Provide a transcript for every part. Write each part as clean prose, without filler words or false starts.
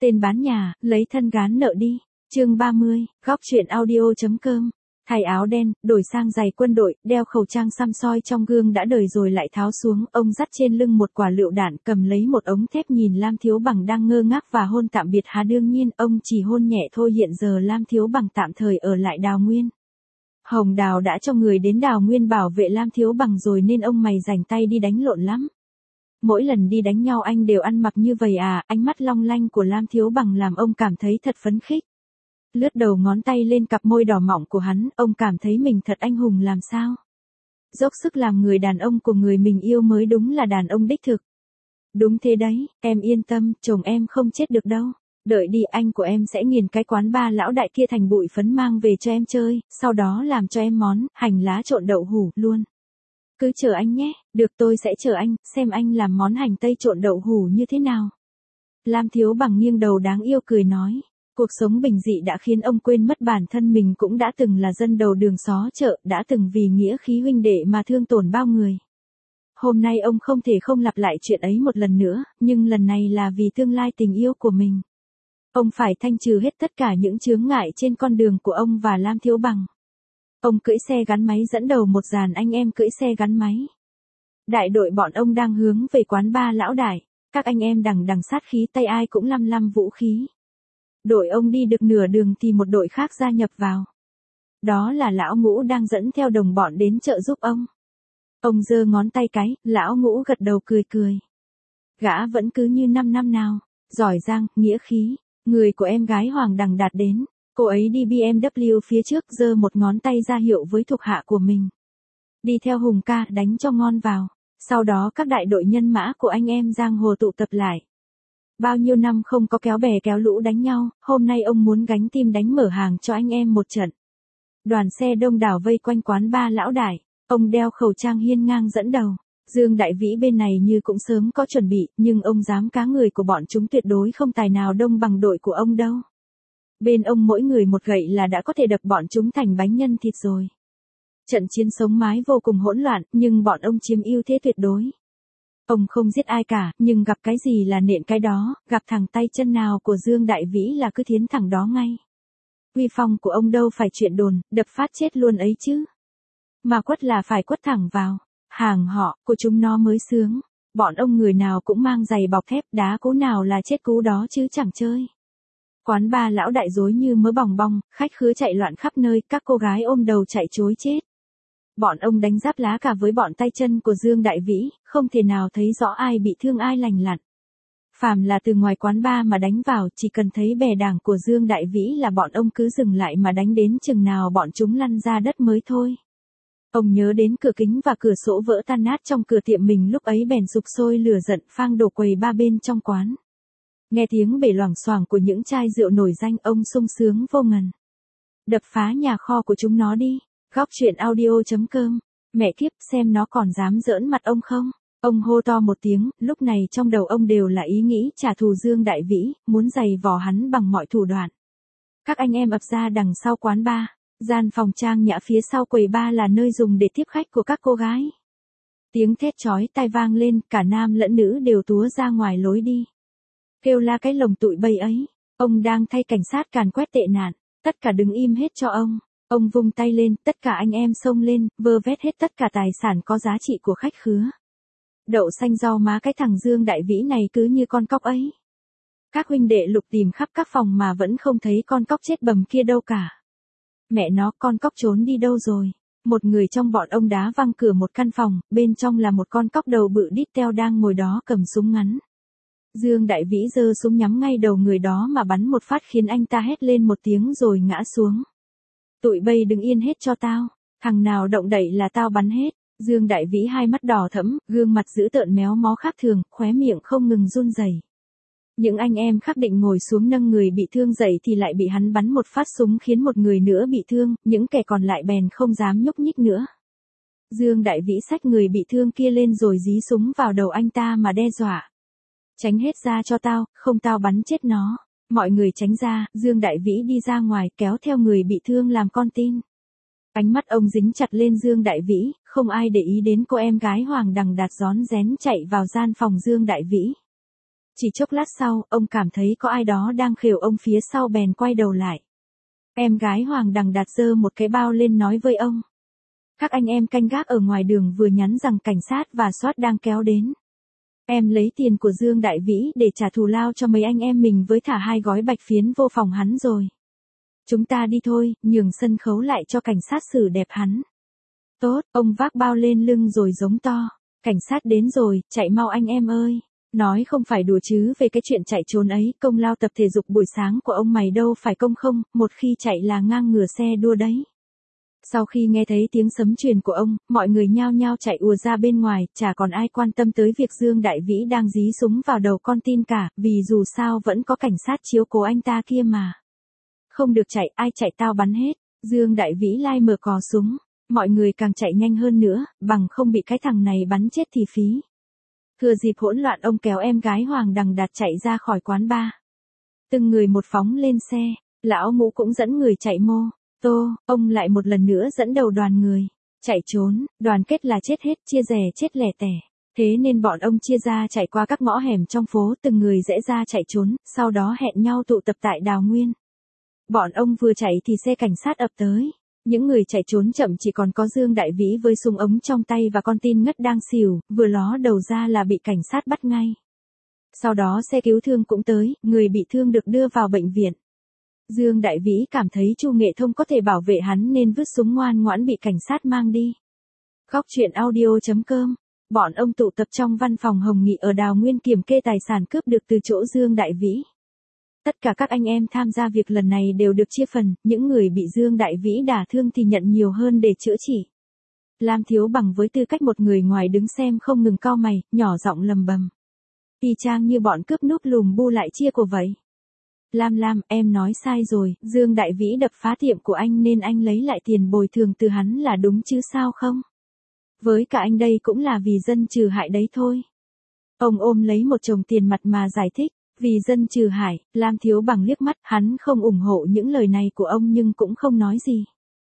Tên bán nhà, lấy thân gán nợ đi. Chương 30, góc truyện audio.com. Thay áo đen, đổi sang giày quân đội, đeo khẩu trang xăm soi trong gương đã đời rồi lại tháo xuống, ông dắt trên lưng một quả lựu đạn, cầm lấy một ống thép nhìn Lam Thiếu Bằng đang ngơ ngác và hôn tạm biệt đương nhiên, ông chỉ hôn nhẹ thôi. Hiện giờ Lam Thiếu Bằng tạm thời ở lại Đào Nguyên. Hồng Đào đã cho người đến Đào Nguyên bảo vệ Lam Thiếu Bằng rồi nên ông mày rảnh tay đi đánh lộn lắm. Mỗi lần đi đánh nhau anh đều ăn mặc như vậy à? Ánh mắt long lanh của Lam Thiếu Bằng làm ông cảm thấy thật phấn khích. Lướt đầu ngón tay lên cặp môi đỏ mọng của hắn, ông cảm thấy mình thật anh hùng làm sao. Dốc sức làm người đàn ông của người mình yêu mới đúng là đàn ông đích thực. Đúng thế đấy, em yên tâm, chồng em không chết được đâu. Đợi đi, anh của em sẽ nghiền cái quán ba lão đại kia thành bụi phấn mang về cho em chơi, sau đó làm cho em món hành lá trộn đậu hủ luôn. Cứ chờ anh nhé, được, tôi sẽ chờ anh, xem anh làm món hành tây trộn đậu hủ như thế nào. Lam Thiếu Bằng nghiêng đầu đáng yêu cười nói. Cuộc sống bình dị đã khiến ông quên mất bản thân mình cũng đã từng là dân đầu đường xó chợ, đã từng vì nghĩa khí huynh đệ mà thương tổn bao người. Hôm nay ông không thể không lặp lại chuyện ấy một lần nữa, nhưng lần này là vì tương lai tình yêu của mình. Ông phải thanh trừ hết tất cả những chướng ngại trên con đường của ông và Lam Thiếu Bằng. Ông cưỡi xe gắn máy dẫn đầu một dàn anh em cưỡi xe gắn máy. Đại đội bọn ông đang hướng về quán ba lão đại, các anh em đằng sát khí, tay ai cũng lăm vũ khí. Đội ông đi được nửa đường thì một đội khác gia nhập vào. Đó là lão Ngũ đang dẫn theo đồng bọn đến trợ giúp ông. Ông giơ ngón tay cái, lão Ngũ gật đầu cười. Gã vẫn cứ như 5 năm nào, giỏi giang, nghĩa khí. Người của em gái Hoàng Đằng Đạt đến, cô ấy đi BMW phía trước giơ một ngón tay ra hiệu với thuộc hạ của mình. Đi theo Hùng ca, đánh cho ngon vào. Sau đó các đại đội nhân mã của anh em giang hồ tụ tập lại. Bao nhiêu năm không có kéo bè kéo lũ đánh nhau, hôm nay ông muốn gánh tim đánh mở hàng cho anh em một trận. Đoàn xe đông đảo vây quanh quán ba lão đại, ông đeo khẩu trang hiên ngang dẫn đầu. Dương Đại Vĩ bên này như cũng sớm có chuẩn bị, nhưng ông dám cá người của bọn chúng tuyệt đối không tài nào đông bằng đội của ông đâu. Bên ông mỗi người một gậy là đã có thể đập bọn chúng thành bánh nhân thịt rồi. Trận chiến sống mái vô cùng hỗn loạn, nhưng bọn ông chiếm ưu thế tuyệt đối. Ông không giết ai cả, nhưng gặp cái gì là nện cái đó, gặp thằng tay chân nào của Dương Đại Vĩ là cứ thiến thẳng đó ngay. Uy phong của ông đâu phải chuyện đồn, đập phát chết luôn ấy chứ. Mà quất là phải quất thẳng vào, hàng họ của chúng nó mới sướng. Bọn ông người nào cũng mang giày bọc thép, đá cú nào là chết cú đó chứ chẳng chơi. Quán ba lão đại rối như mớ bòng bong, khách khứa chạy loạn khắp nơi, các cô gái ôm đầu chạy trối chết. Bọn ông đánh giáp lá cả với bọn tay chân của Dương Đại Vĩ, không thể nào thấy rõ ai bị thương ai lành lặn. Phàm là từ ngoài quán ba mà đánh vào, chỉ cần thấy bè đảng của Dương Đại Vĩ là bọn ông cứ dừng lại mà đánh đến chừng nào bọn chúng lăn ra đất mới thôi. Ông nhớ đến cửa kính và cửa sổ vỡ tan nát trong cửa tiệm mình lúc ấy bèn sục sôi lửa giận phang đổ quầy ba bên trong quán. Nghe tiếng bể loảng xoảng của những chai rượu nổi danh, ông sung sướng vô ngần. Đập phá nhà kho của chúng nó đi. Góc truyện audio.com. Mẹ kiếp, xem nó còn dám giỡn mặt ông không? Ông hô to một tiếng, lúc này trong đầu ông đều là ý nghĩ trả thù Dương Đại Vĩ, muốn giày vò hắn bằng mọi thủ đoạn. Các anh em ập ra đằng sau quán bar, gian phòng trang nhã phía sau quầy bar là nơi dùng để tiếp khách của các cô gái. Tiếng thét chói tai vang lên, cả nam lẫn nữ đều túa ra ngoài lối đi. Kêu la cái lồng tụi bây ấy, ông đang thay cảnh sát càn quét tệ nạn, tất cả đứng im hết cho ông. Ông vung tay lên, tất cả anh em xông lên, vơ vét hết tất cả tài sản có giá trị của khách khứa. Đậu xanh rau má cái thằng Dương Đại Vĩ này cứ như con cóc ấy. Các huynh đệ lục tìm khắp các phòng mà vẫn không thấy con cóc chết bầm kia đâu cả. Mẹ nó, con cóc trốn đi đâu rồi? Một người trong bọn ông đá văng cửa một căn phòng, bên trong là một con cóc đầu bự đít teo đang ngồi đó cầm súng ngắn. Dương Đại Vĩ giơ súng nhắm ngay đầu người đó mà bắn một phát khiến anh ta hét lên một tiếng rồi ngã xuống. Tụi bây đứng yên hết cho tao, thằng nào động đậy là tao bắn hết. Dương Đại Vĩ hai mắt đỏ thẫm, gương mặt dữ tợn méo mó khác thường, khóe miệng không ngừng run rẩy. Những anh em khác định ngồi xuống nâng người bị thương dậy thì lại bị hắn bắn một phát súng khiến một người nữa bị thương, những kẻ còn lại bèn không dám nhúc nhích nữa. Dương Đại Vĩ xách người bị thương kia lên rồi dí súng vào đầu anh ta mà đe dọa. Tránh hết ra cho tao, không tao bắn chết nó. Mọi người tránh ra, Dương Đại Vĩ đi ra ngoài kéo theo người bị thương làm con tin. Ánh mắt ông dính chặt lên Dương Đại Vĩ, không ai để ý đến cô em gái Hoàng Đằng Đạt rón rén chạy vào gian phòng Dương Đại Vĩ. Chỉ chốc lát sau, ông cảm thấy có ai đó đang khều ông phía sau bèn quay đầu lại. Em gái Hoàng Đằng đặt giơ một cái bao lên nói với ông. Các anh em canh gác ở ngoài đường vừa nhắn rằng cảnh sát và SWAT đang kéo đến. Em lấy tiền của Dương Đại Vĩ để trả thù lao cho mấy anh em mình với thả 2 gói bạch phiến vô phòng hắn rồi. Chúng ta đi thôi, nhường sân khấu lại cho cảnh sát xử đẹp hắn. Tốt, ông vác bao lên lưng rồi giống to. Cảnh sát đến rồi, chạy mau anh em ơi. Nói không phải đùa chứ về cái chuyện chạy trốn ấy, công lao tập thể dục buổi sáng của ông mày đâu phải công không, một khi chạy là ngang ngửa xe đua đấy. Sau khi nghe thấy tiếng sấm truyền của ông, mọi người nhao nhao chạy ùa ra bên ngoài, chả còn ai quan tâm tới việc Dương Đại Vĩ đang dí súng vào đầu con tin cả, vì dù sao vẫn có cảnh sát chiếu cố anh ta kia mà. Không được chạy, ai chạy tao bắn hết. Dương Đại Vĩ lai mở cò súng, mọi người càng chạy nhanh hơn nữa, bằng không bị cái thằng này bắn chết thì phí. Thừa dịp hỗn loạn ông kéo em gái Hoàng Đằng Đạt chạy ra khỏi quán bar. Từng người một phóng lên xe, lão Ngũ cũng dẫn người chạy mô. Tô, ông lại một lần nữa dẫn đầu đoàn người. Chạy trốn, đoàn kết là chết hết, chia rẽ chết lẻ tẻ. Thế nên bọn ông chia ra chạy qua các ngõ hẻm trong phố, từng người rẽ ra chạy trốn, sau đó hẹn nhau tụ tập tại Đào Nguyên. Bọn ông vừa chạy thì xe cảnh sát ập tới. Những người chạy trốn chậm chỉ còn có Dương Đại Vĩ với súng ống trong tay và con tin ngất đang xỉu, vừa ló đầu ra là bị cảnh sát bắt ngay. Sau đó xe cứu thương cũng tới, người bị thương được đưa vào bệnh viện. Dương Đại Vĩ cảm thấy Chu Nghệ Thông có thể bảo vệ hắn nên vứt súng ngoan ngoãn bị cảnh sát mang đi. Góc truyện audio.com. Bọn ông tụ tập trong văn phòng Hồng Nghị ở Đào Nguyên kiểm kê tài sản cướp được từ chỗ Dương Đại Vĩ. Tất cả các anh em tham gia việc lần này đều được chia phần, những người bị Dương Đại Vĩ đả thương thì nhận nhiều hơn để chữa trị. Lam Thiếu Bằng với tư cách một người ngoài đứng xem không ngừng cau mày, nhỏ giọng lầm bầm. Y chang như bọn cướp núp lùm bu lại chia của vậy. Lam, em nói sai rồi, Dương Đại Vĩ đập phá tiệm của anh nên anh lấy lại tiền bồi thường từ hắn là đúng chứ sao không? Với cả anh đây cũng là vì dân trừ hại đấy thôi. Ông ôm lấy một chồng tiền mặt mà giải thích, vì dân trừ hại. Lam Thiếu Bằng liếc mắt, hắn không ủng hộ những lời này của ông nhưng cũng không nói gì.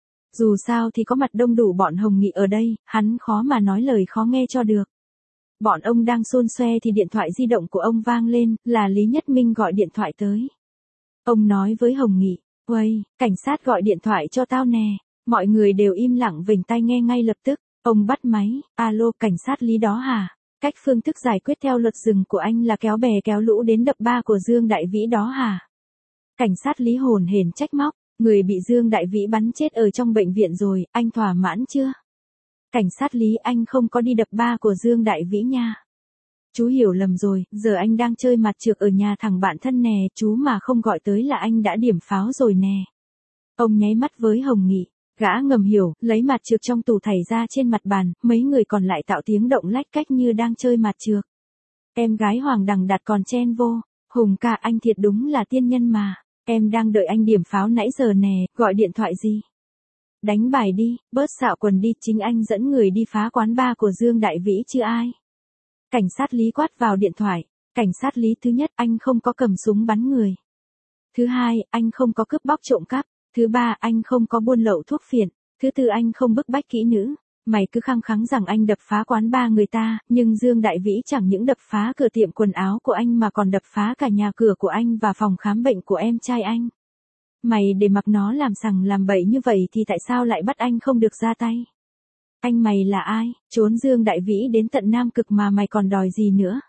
Dù sao thì có mặt đông đủ bọn Hồng Nghị ở đây, hắn khó mà nói lời khó nghe cho được. Bọn ông đang xôn xoe thì điện thoại di động của ông vang lên, là Lý Nhất Minh gọi điện thoại tới. Ông nói với Hồng Nghị, "Uầy, cảnh sát gọi điện thoại cho tao nè." Mọi người đều im lặng vểnh tai nghe ngay lập tức. Ông bắt máy, "Alo, cảnh sát Lý đó hả? Cách phương thức giải quyết theo luật rừng của anh là kéo bè kéo lũ đến đập ba của Dương Đại Vĩ đó hả?" Cảnh sát Lý hồn hển trách móc, "Người bị Dương Đại Vĩ bắn chết ở trong bệnh viện rồi, anh thỏa mãn chưa?" "Cảnh sát Lý, anh không có đi đập ba của Dương Đại Vĩ nha. Chú hiểu lầm rồi, giờ anh đang chơi mặt trược ở nhà thằng bạn thân nè, chú mà không gọi tới là anh đã điểm pháo rồi nè." Ông nháy mắt với Hồng Nghị, gã ngầm hiểu, lấy mặt trược trong tủ thảy ra trên mặt bàn, mấy người còn lại tạo tiếng động lách cách như đang chơi mặt trược. Em gái Hoàng Đằng Đạt còn chen vô, "Hùng ca, anh thiệt đúng là tiên nhân mà, em đang đợi anh điểm pháo nãy giờ nè, gọi điện thoại gì? Đánh bài đi, bớt xạo quần đi, chính anh dẫn người đi phá quán bar của Dương Đại Vĩ chứ ai." Cảnh sát Lý quát vào điện thoại, "Cảnh sát Lý, thứ nhất, anh không có cầm súng bắn người. Thứ hai, anh không có cướp bóc trộm cắp. Thứ ba, anh không có buôn lậu thuốc phiện. Thứ tư, anh không bức bách kỹ nữ. Mày cứ khăng khăng rằng anh đập phá quán bar người ta, nhưng Dương Đại Vĩ chẳng những đập phá cửa tiệm quần áo của anh mà còn đập phá cả nhà cửa của anh và phòng khám bệnh của em trai anh. Mày để mặc nó làm sằng làm bậy như vậy thì tại sao lại bắt anh không được ra tay? Anh mày là ai, trốn Dương Đại Vĩ đến tận Nam Cực mà mày còn đòi gì nữa?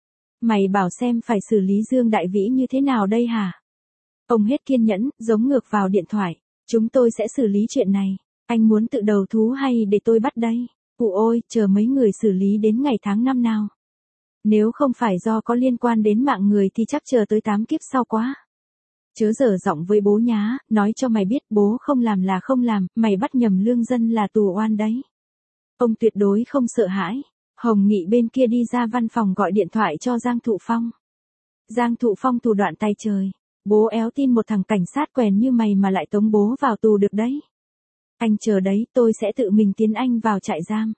Mày bảo xem phải xử lý Dương Đại Vĩ như thế nào đây hả?" Ông hết kiên nhẫn, giống ngược vào điện thoại, "Chúng tôi sẽ xử lý chuyện này. Anh muốn tự đầu thú hay để tôi bắt đây? Ù ôi, chờ mấy người xử lý đến ngày tháng năm nào. Nếu không phải do có liên quan đến mạng người thì chắc chờ tới 8 kiếp sau quá. Chớ dở giọng với bố nhá, nói cho mày biết bố không làm là không làm, mày bắt nhầm lương dân là tù oan đấy." Ông tuyệt đối không sợ hãi. Hồng Nghị bên kia đi ra văn phòng gọi điện thoại cho Giang Thụ Phong. Giang Thụ Phong thủ đoạn tay trời. "Bố éo tin một thằng cảnh sát quèn như mày mà lại tống bố vào tù được đấy. Anh chờ đấy, tôi sẽ tự mình tiến anh vào trại giam."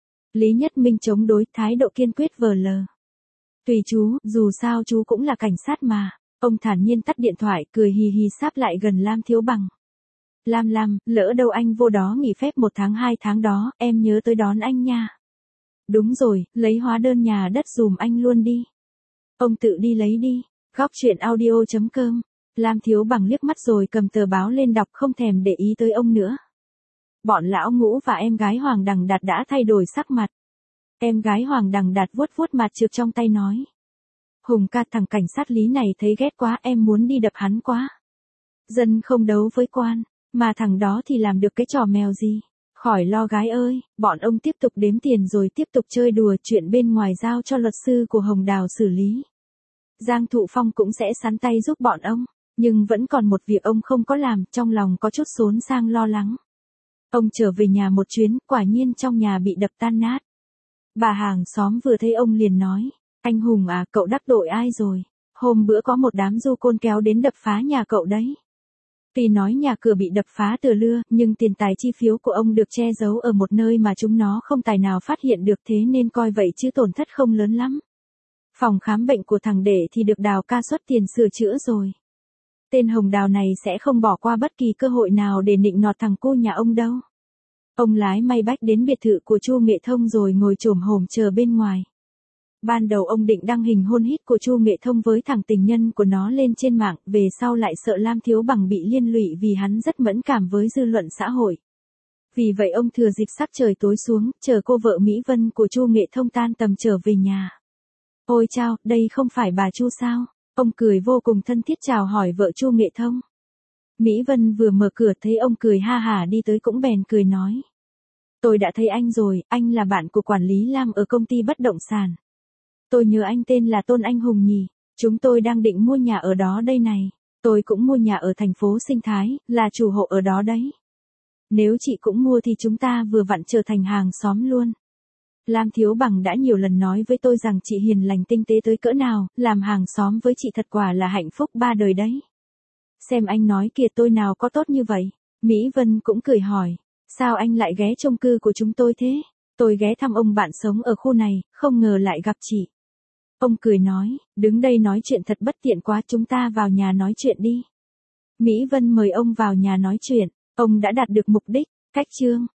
Lý Nhất Minh chống đối, thái độ kiên quyết vờ lờ. "Tùy chú, dù sao chú cũng là cảnh sát mà." Ông thản nhiên tắt điện thoại, cười hì hì sáp lại gần Lam Thiếu Bằng. Lam, lỡ đâu anh vô đó nghỉ phép 1 tháng 2 tháng đó, em nhớ tới đón anh nha." "Đúng rồi, lấy hóa đơn nhà đất dùm anh luôn đi." Ông tự đi lấy đi. Góc chuyện audio.com. Lam Thiếu Bằng liếc mắt rồi cầm tờ báo lên đọc, không thèm để ý tới ông nữa. Bọn lão Ngũ và em gái Hoàng Đằng Đạt đã thay đổi sắc mặt. Em gái Hoàng Đằng Đạt vuốt vuốt mặt trược trong tay nói. Hùng ca, thằng cảnh sát Lý này thấy ghét quá, em muốn đi đập hắn quá. Dân không đấu với quan, mà thằng đó thì làm được cái trò mèo gì. Khỏi lo gái ơi, bọn ông tiếp tục đếm tiền rồi tiếp tục chơi đùa, chuyện bên ngoài giao cho luật sư của Hồng Đào xử lý. Giang Thụ Phong cũng sẽ sắn tay giúp bọn ông, nhưng vẫn còn một việc ông không có làm, trong lòng có chút xốn sang lo lắng. Ông trở về nhà một chuyến, quả nhiên trong nhà bị đập tan nát. Bà hàng xóm vừa thấy ông liền nói, anh Hùng à, cậu đắc tội ai rồi? Hôm bữa có một đám du côn kéo đến đập phá nhà cậu đấy. Tuy nói nhà cửa bị đập phá từ lưa, nhưng tiền tài chi phiếu của ông được che giấu ở một nơi mà chúng nó không tài nào phát hiện được, thế nên coi vậy chứ tổn thất không lớn lắm. Phòng khám bệnh của thằng Đệ thì được Đào ca xuất tiền sửa chữa rồi. Tên Hồng Đào này sẽ không bỏ qua bất kỳ cơ hội nào để nịnh nọt thằng cu nhà ông đâu. Ông lái may bách đến biệt thự của Chu Nghệ Thông rồi ngồi chồm hổm chờ bên ngoài. Ban đầu ông định đăng hình hôn hít của Chu Nghệ Thông với thằng tình nhân của nó lên trên mạng, về sau lại sợ Lam Thiếu Bằng bị liên lụy vì hắn rất mẫn cảm với dư luận xã hội. Vì vậy ông thừa dịp sắc trời tối xuống, chờ cô vợ Mỹ Vân của Chu Nghệ Thông tan tầm trở về nhà. Ôi chao, đây không phải bà Chu sao? Ông cười vô cùng thân thiết chào hỏi vợ Chu Nghệ Thông. Mỹ Vân vừa mở cửa thấy ông cười ha hả đi tới cũng bèn cười nói. Tôi đã thấy anh rồi, anh là bạn của quản lý Lam ở công ty bất động sản. Tôi nhớ anh tên là Tôn Anh Hùng nhỉ, chúng tôi đang định mua nhà ở đó đây này. Tôi cũng mua nhà ở thành phố Sinh Thái, là chủ hộ ở đó đấy. Nếu chị cũng mua thì chúng ta vừa vặn trở thành hàng xóm luôn. Lam Thiếu Bằng đã nhiều lần nói với tôi rằng chị hiền lành tinh tế tới cỡ nào, làm hàng xóm với chị thật quả là hạnh phúc ba đời đấy. Xem anh nói kìa, tôi nào có tốt như vậy. Mỹ Vân cũng cười hỏi, sao anh lại ghé chung cư của chúng tôi thế? Tôi ghé thăm ông bạn sống ở khu này, không ngờ lại gặp chị. Ông cười nói, đứng đây nói chuyện thật bất tiện quá, chúng ta vào nhà nói chuyện đi. Mỹ Vân mời ông vào nhà nói chuyện, ông đã đạt được mục đích. Cách chương